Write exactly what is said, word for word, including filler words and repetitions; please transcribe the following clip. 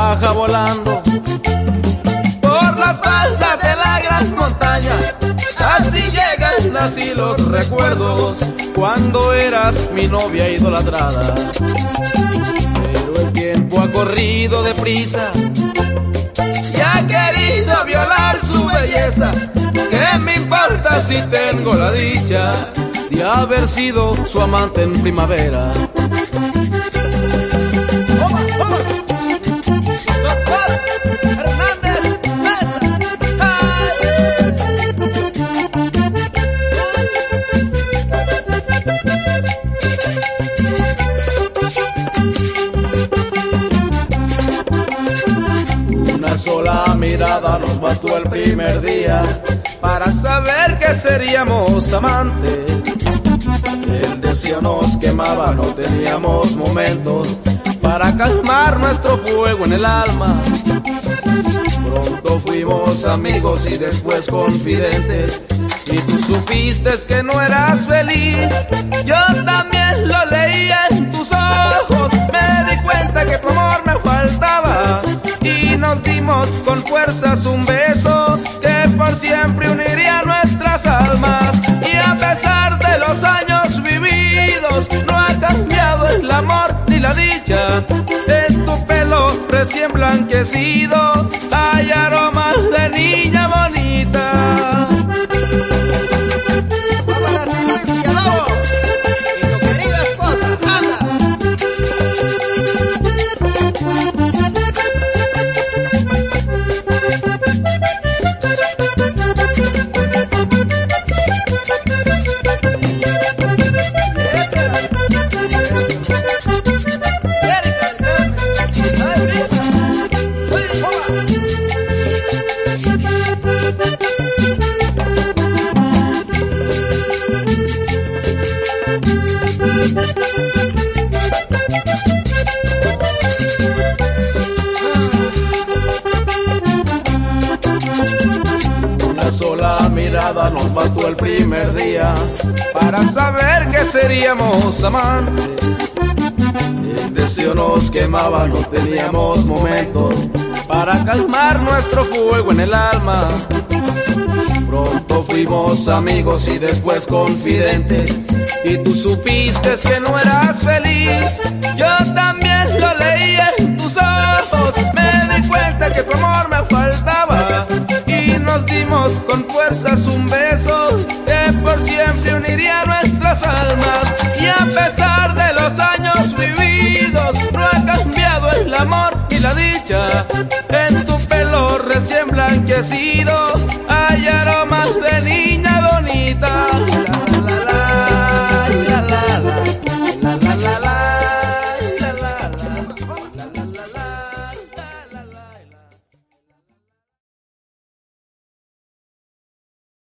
baja volando por las faldas de la gran montaña. Así llegan así los recuerdos cuando eras mi novia idolatrada. Pero el tiempo ha corrido deprisa y ha querido violar su belleza. ¿Qué me importa si tengo la dicha de haber sido su amante en primavera? Una sola mirada nos bastó el primer día para saber que seríamos amantes. El deseo nos quemaba, no teníamos momentos para calmar nuestro fuego en el alma. Pronto fuimos amigos y después confidentes, y tú supiste que no eras feliz. Yo también lo leía en tus ojos, me di cuenta que tu amor me faltaba, y nos dimos con fuerzas un beso que por siempre uniría nuestras almas. Y a pesar de los años vividos, no ha cambiado el amor ni la dicha. En tu pelo recién blanquecido hay aromas de niña bonita. Una sola mirada nos bastó el primer día para saber que seríamos amantes. El deseo nos quemaba, no teníamos momentos para calmar nuestro fuego en el alma. Pronto fuimos amigos y después confidentes, y tú supiste que no eras feliz. Yo también lo leía en tus ojos, me di cuenta que tu amor me faltaba, y nos dimos con fuerzas un beso que por siempre uniría nuestras almas. Y a pesar de los años vividos, no ha cambiado el amor y la dicha. En tu pelo recién blanquecido